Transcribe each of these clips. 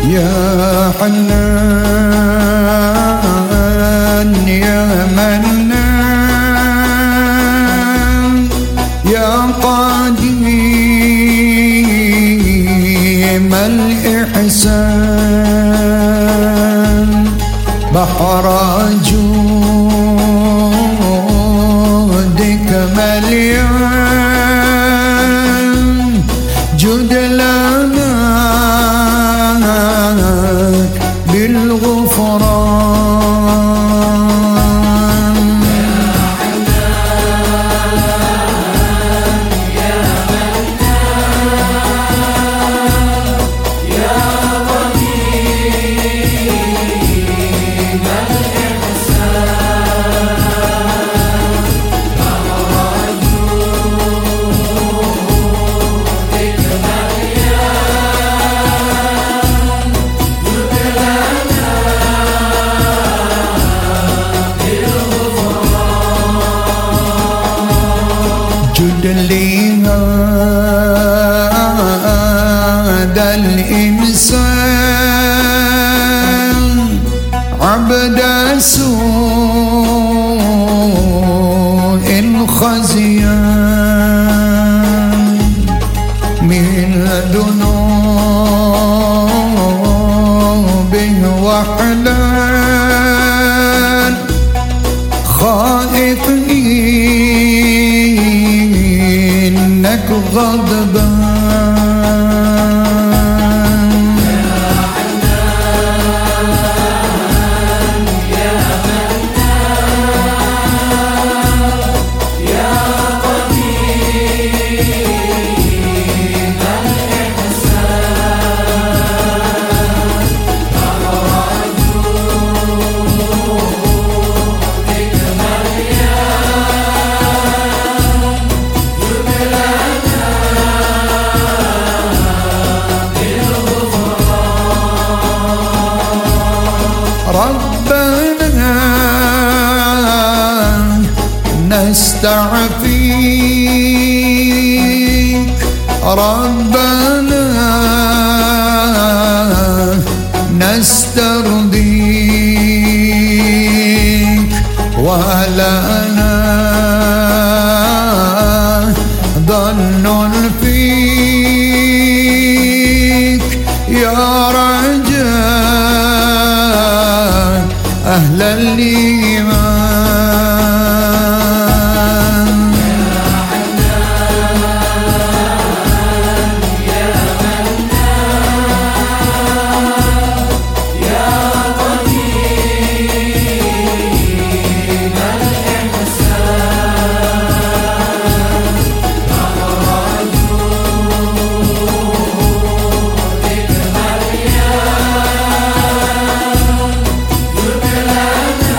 يا حنان يا منان يا قديم الإحسان بحر جودك مليان جد لنا بالغفران يا حنان يا منان يا قديم الإحسان بحر جودك مليان جد لنا جد لي هذا الإنسان عبد سوء الخزيان من ذنوبه وحلال خائف إنك غضبان يا حنان يا منان يا قديم الإحسان بحر جودك مليان جد لنا ربنا نستعفيك ربنا نسترضيك ولنا ظن فيك يا رجاء أهل الإيمان يا حنان يا منان يا قديم الإحسان بحر جودك مليان جد لنا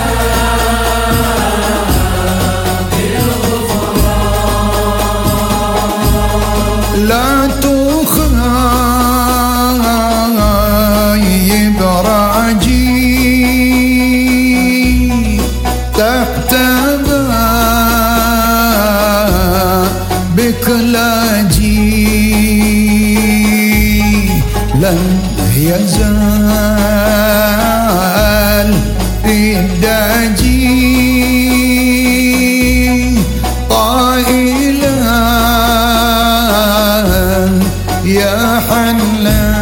لا تخايب راجي تحت بابك لاجي لن يزال في الداجي قائلا يا حنان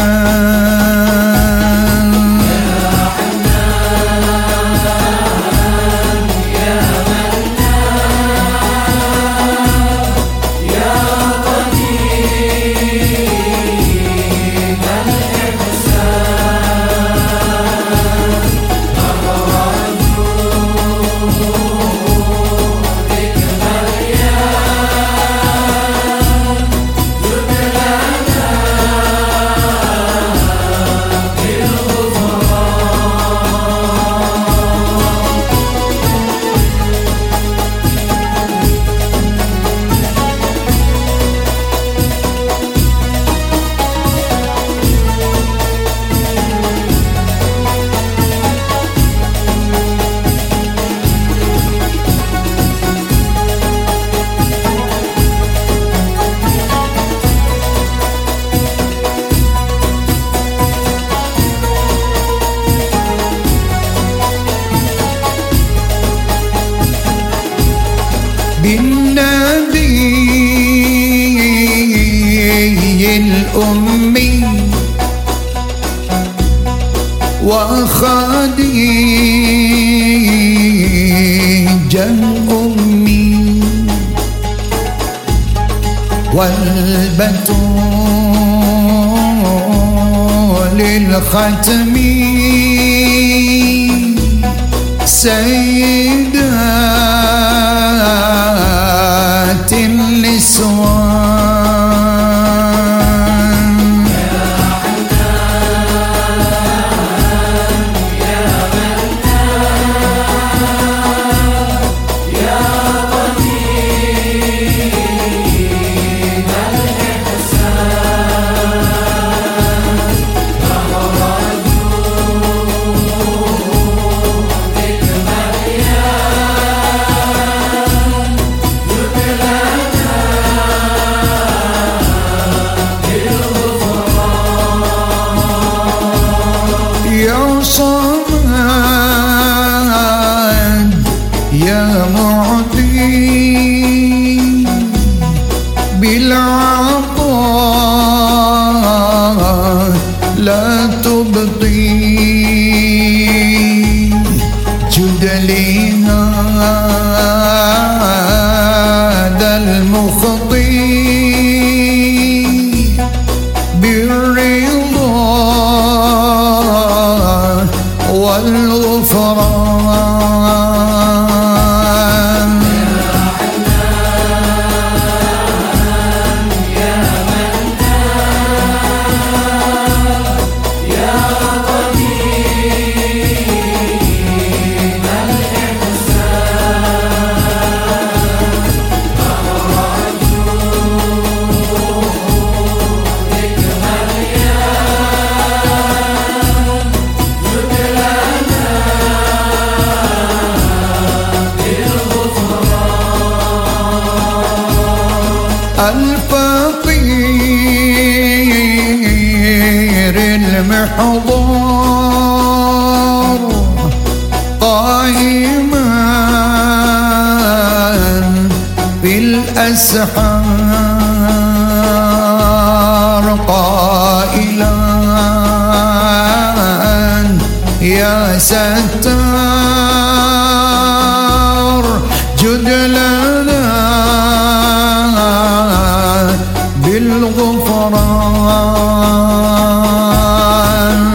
يا حنان يا منان يا قديم الإحسان بحر جودك أمي وخديجة أمي والبتول الختم سيدات النسوان يا صمد يا معطي بالعطاء لا تبطي جد لي هذا المخطي بالرضا والغفران يا قديم الفقير المحضور قائما بالأسحار قائلا يا ستار جد لنا بالغفران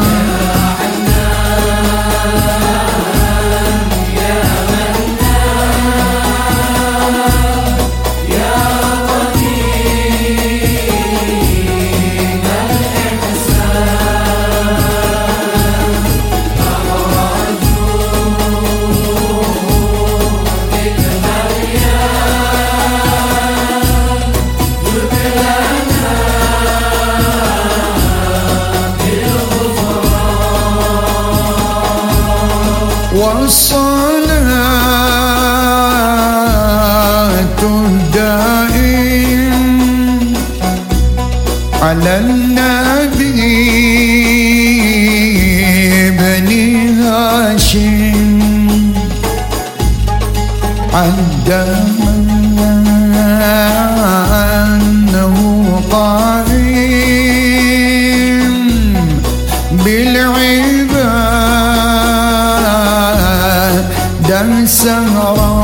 والصلاة الدائم على النبي بني هاشم أنه قائم بالعباد دم سهران